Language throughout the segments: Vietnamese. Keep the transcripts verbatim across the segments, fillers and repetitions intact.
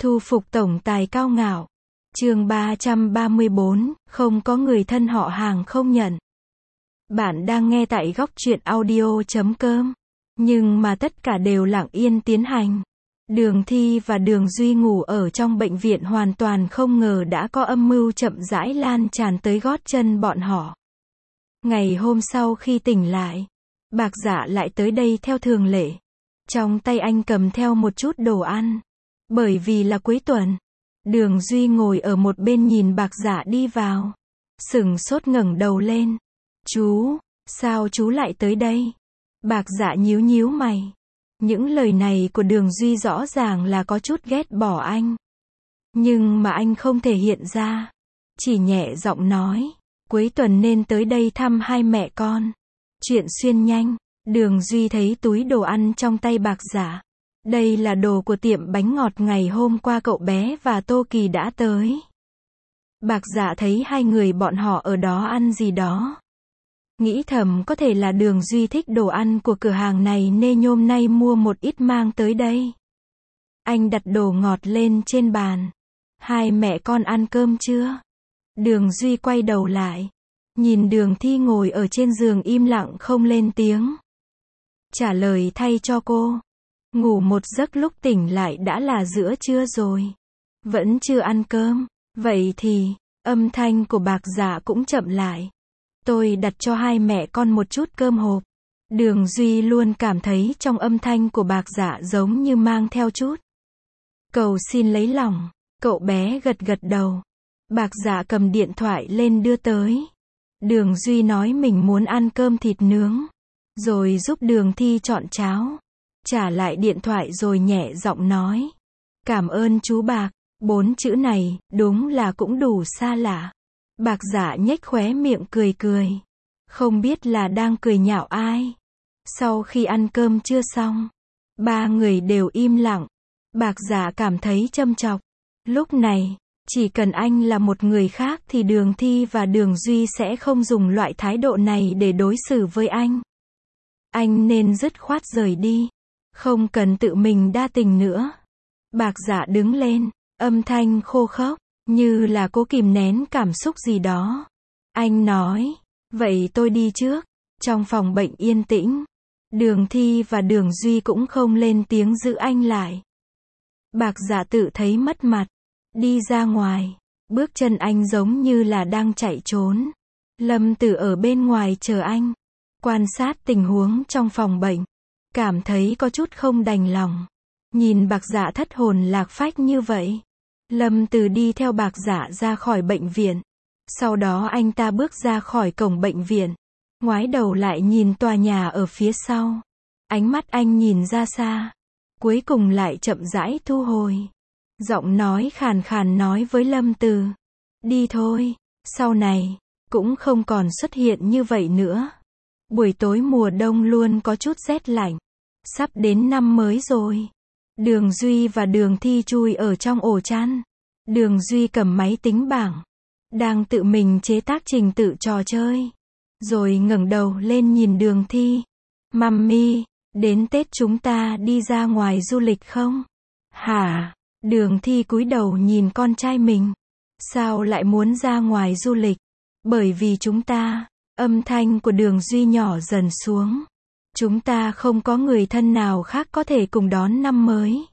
Thu phục tổng tài cao ngạo. Chương ba trăm ba mươi bốn, không có người thân họ hàng không nhận. Bạn đang nghe tại góc truyện audio chấm com. Nhưng mà tất cả đều lặng yên tiến hành. Đường Thi và Đường Duy ngủ ở trong bệnh viện hoàn toàn không ngờ đã có âm mưu chậm rãi lan tràn tới gót chân bọn họ. Ngày hôm sau khi tỉnh lại, Bạc Dạ lại tới đây theo thường lệ. Trong tay anh cầm theo một chút đồ ăn. Bởi vì là cuối tuần, Đường Duy ngồi ở một bên nhìn Bạc Dạ đi vào. Sửng sốt ngẩng đầu lên. Chú, sao chú lại tới đây? Bạc Dạ nhíu nhíu mày. Những lời này của Đường Duy rõ ràng là có chút ghét bỏ anh. Nhưng mà anh không thể hiện ra. Chỉ nhẹ giọng nói, cuối tuần nên tới đây thăm hai mẹ con. Chuyện xuyên nhanh. Đường Duy thấy túi đồ ăn trong tay Bạc Dạ. Đây là đồ của tiệm bánh ngọt ngày hôm qua cậu bé và Tô Kỳ đã tới. Bạc Dạ thấy hai người bọn họ ở đó ăn gì đó. Nghĩ thầm có thể là Đường Duy thích đồ ăn của cửa hàng này nên hôm nay mua một ít mang tới đây. Anh đặt đồ ngọt lên trên bàn. Hai mẹ con ăn cơm chưa? Đường Duy quay đầu lại. Nhìn Đường Thi ngồi ở trên giường im lặng không lên tiếng. Trả lời thay cho cô. Ngủ một giấc lúc tỉnh lại đã là giữa trưa rồi. Vẫn chưa ăn cơm. Vậy thì, âm thanh của Bạc Dạ cũng chậm lại. Tôi đặt cho hai mẹ con một chút cơm hộp. Đường Duy luôn cảm thấy trong âm thanh của Bạc Dạ giống như mang theo chút cầu xin lấy lòng. Cậu bé gật gật đầu. Bạc Dạ cầm điện thoại lên đưa tới. Đường Duy nói mình muốn ăn cơm thịt nướng. Rồi giúp Đường Thi chọn cháo. Trả lại điện thoại rồi nhẹ giọng nói. Cảm ơn chú Bạc. Bốn chữ này, đúng là cũng đủ xa lạ. Bạc Dạ nhếch khóe miệng cười cười. Không biết là đang cười nhạo ai. Sau khi ăn cơm chưa xong, ba người đều im lặng. Bạc Dạ cảm thấy châm chọc. Lúc này, chỉ cần anh là một người khác thì Đường Thi và Đường Duy sẽ không dùng loại thái độ này để đối xử với anh. Anh nên dứt khoát rời đi. Không cần tự mình đa tình nữa. Bạc Dạ đứng lên, âm thanh khô khốc, như là cố kìm nén cảm xúc gì đó. Anh nói, vậy tôi đi trước. Trong phòng bệnh yên tĩnh, Đường Thi và Đường Duy cũng không lên tiếng giữ anh lại. Bạc Dạ tự thấy mất mặt, đi ra ngoài. Bước chân anh giống như là đang chạy trốn. Lâm Tử ở bên ngoài chờ anh, quan sát tình huống trong phòng bệnh. Cảm thấy có chút không đành lòng. Nhìn Bạc Dạ thất hồn lạc phách như vậy. Lâm Từ đi theo Bạc Dạ ra khỏi bệnh viện. Sau đó anh ta bước ra khỏi cổng bệnh viện. Ngoái đầu lại nhìn tòa nhà ở phía sau. Ánh mắt anh nhìn ra xa. Cuối cùng lại chậm rãi thu hồi. Giọng nói khàn khàn nói với Lâm Từ. Đi thôi, sau này, cũng không còn xuất hiện như vậy nữa. Buổi tối mùa đông luôn có chút rét lạnh. Sắp đến năm mới rồi. Đường Duy và Đường Thi chui ở trong ổ chăn. Đường Duy cầm máy tính bảng. Đang tự mình chế tác trình tự trò chơi. Rồi ngẩng đầu lên nhìn Đường Thi. Mummy, đến Tết chúng ta đi ra ngoài du lịch không? Hả? Đường Thi cúi đầu nhìn con trai mình. Sao lại muốn ra ngoài du lịch? Bởi vì chúng ta, âm thanh của Đường Duy nhỏ dần xuống. Chúng ta không có người thân nào khác có thể cùng đón năm mới.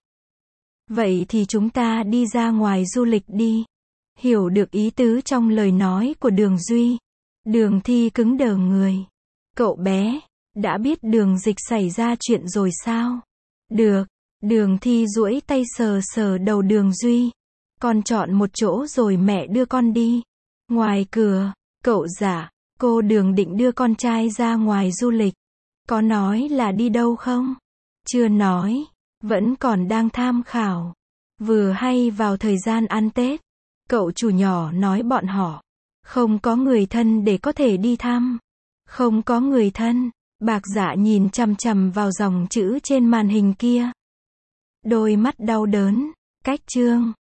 Vậy thì chúng ta đi ra ngoài du lịch đi. Hiểu được ý tứ trong lời nói của Đường Duy. Đường Thi cứng đờ người. Cậu bé, đã biết Đường Dịch xảy ra chuyện rồi sao? Được. Đường Thi duỗi tay sờ sờ đầu Đường Duy. Con chọn một chỗ rồi mẹ đưa con đi. Ngoài cửa, cậu Dạ, cô Đường định đưa con trai ra ngoài du lịch. Có nói là đi đâu không? Chưa nói. Vẫn còn đang tham khảo. Vừa hay vào thời gian ăn Tết. Cậu chủ nhỏ nói bọn họ không có người thân để có thể đi thăm. Không có người thân. Bạc Dạ nhìn chằm chằm vào dòng chữ trên màn hình kia. Đôi mắt đau đớn. Cách chương.